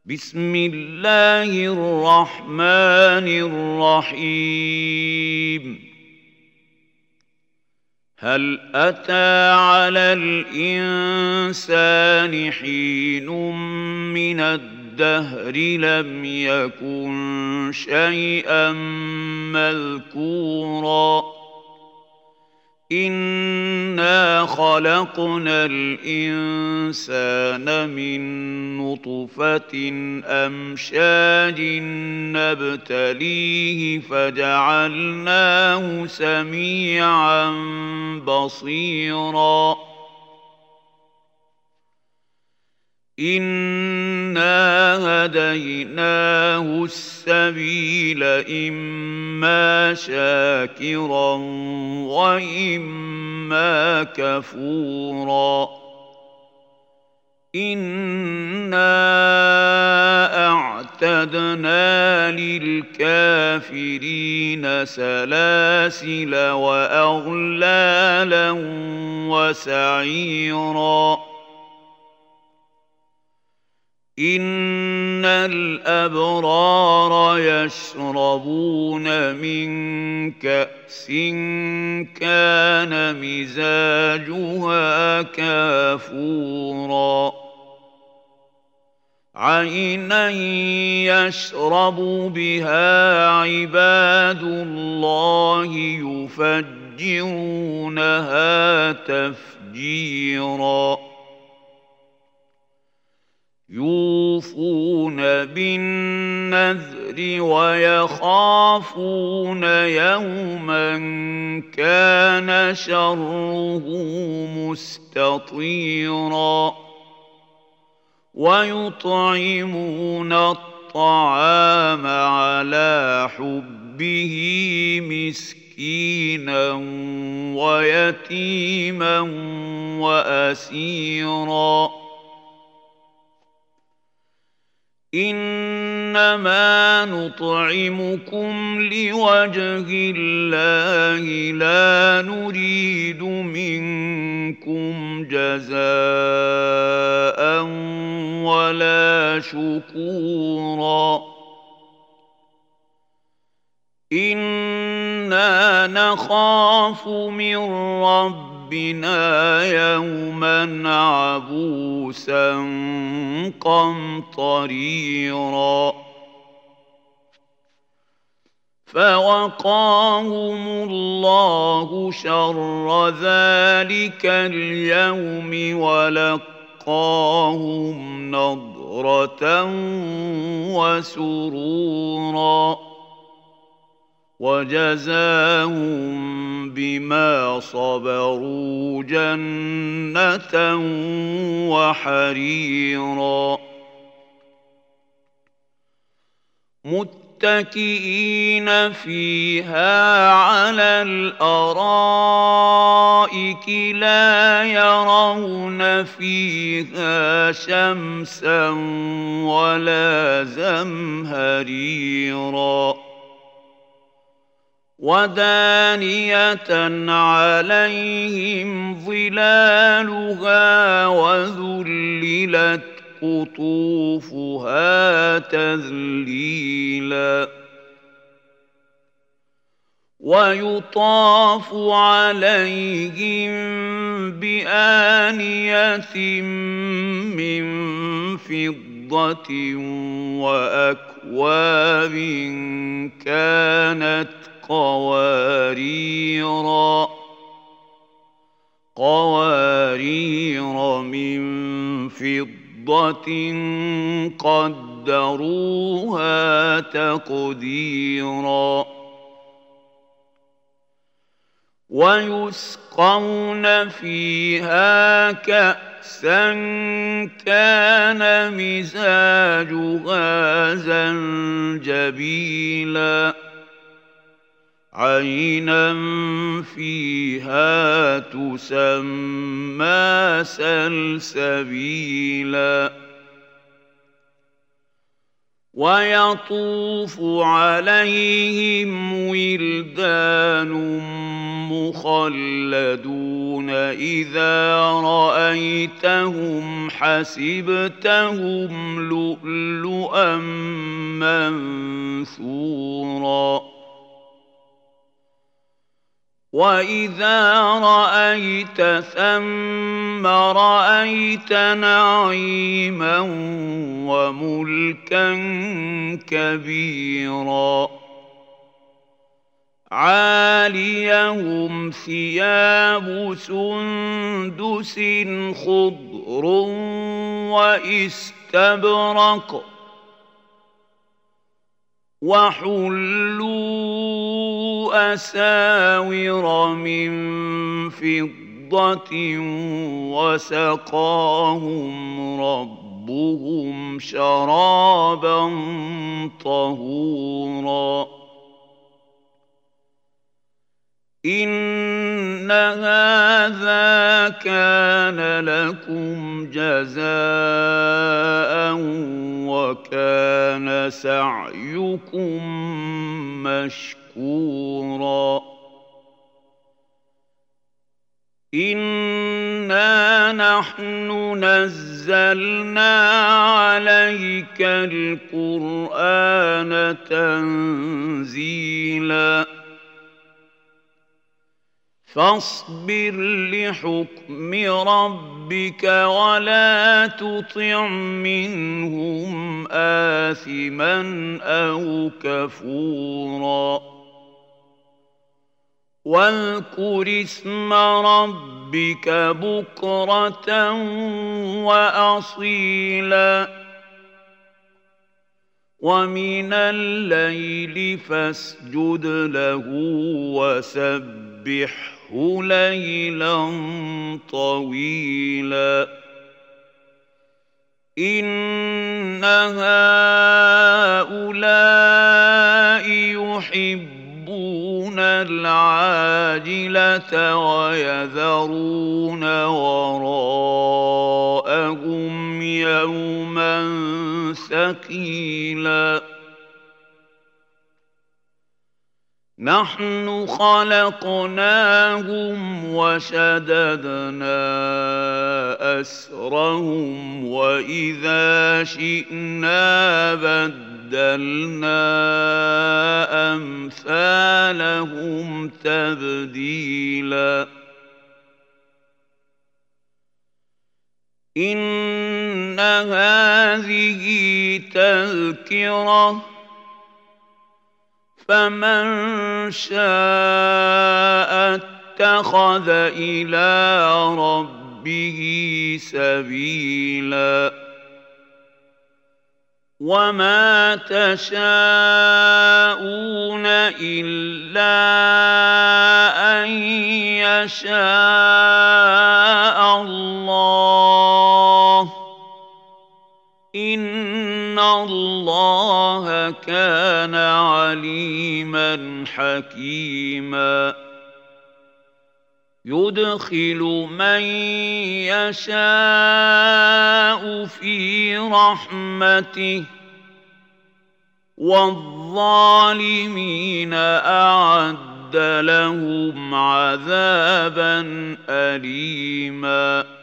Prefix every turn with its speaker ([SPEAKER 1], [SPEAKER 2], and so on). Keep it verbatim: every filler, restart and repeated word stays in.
[SPEAKER 1] بسم الله الرحمن الرحيم. هل أتى على الإنسان حين من الدهر لم يكن شيئا مذكورا إنا خلقنا الإنسان من نطفة أمشاج نبتليه فجعلناه سميعا بصيرا إنا هديناه السبيل إما شاكرا وإما كفورا إنا أعتدنا للكافرين سلاسل وأغلالا وسعيرا إن الأبرار يشربون من كأس كان مزاجها كافورا عينا يشرب بها عباد الله يفجرونها تفجيرا يوفون بالنذر ويخافون يوما كان شره مستطيرا ويطعمون الطعام على حبه مسكينا ويتيما وأسيرا إنما نطعمكم لوجه الله لا نريد منكم جزاء ولا شكورا إنا نخاف من ربنا ربنا يوما عبوسا قمطريرا فوقاهم الله شر ذلك اليوم ولقاهم نضرة وسرورا وجزاهم بما صبروا جنة وحريرا متكئين فيها على الأرائك لا يرون فيها شمسا ولا زمهريرا ودانية عليهم ظلالها وذللت قطوفها تذليلا ويطاف عليهم بآنية من فضة وأكواب كانت قواريرا قوارير من فضة قدروها تقديرا ويسقون فيها كأسا كان مزاجها زنجبيلا عينا فيها تسمى سلسبيلا ويطوف عليهم ولدان مخلدون إذا رأيتهم حسبتهم لؤلؤا هباء منثورا وإذا رأيت ثم رأيت نعيما وملكا كبيرا عاليهم ثياب سندس خضر واستبرق وحلوا أساور من فضة وسقاهم ربهم شرابا طهورا إن هذا كان لكم جزاء وكان سعيكم مشكورا إنا نحن نزلنا عليك القرآن تنزيلا فاصبر لحكم ربك ولا تطع منهم آثما أو كفورا واذكر اسم ربك بكرة وأصيلا ومن الليل فاسجد له وسبحه ليلا طويلا إن هؤلاء يحبون العاجلة ويذرون وراءهم يوما ثقيلا نحن خلقناهم وشددنا أسرهم وإذا شئنا بدلنا أمثالهم تبديلا إن هذه تذكرة فمن شاء اتخذ إلى ربه سبيلا وما تشاءون إلا أن يشاء الله إن الله كان عليما حكيما يدخل من يشاء في رحمته والظالمين أعد لهم عذابا أليما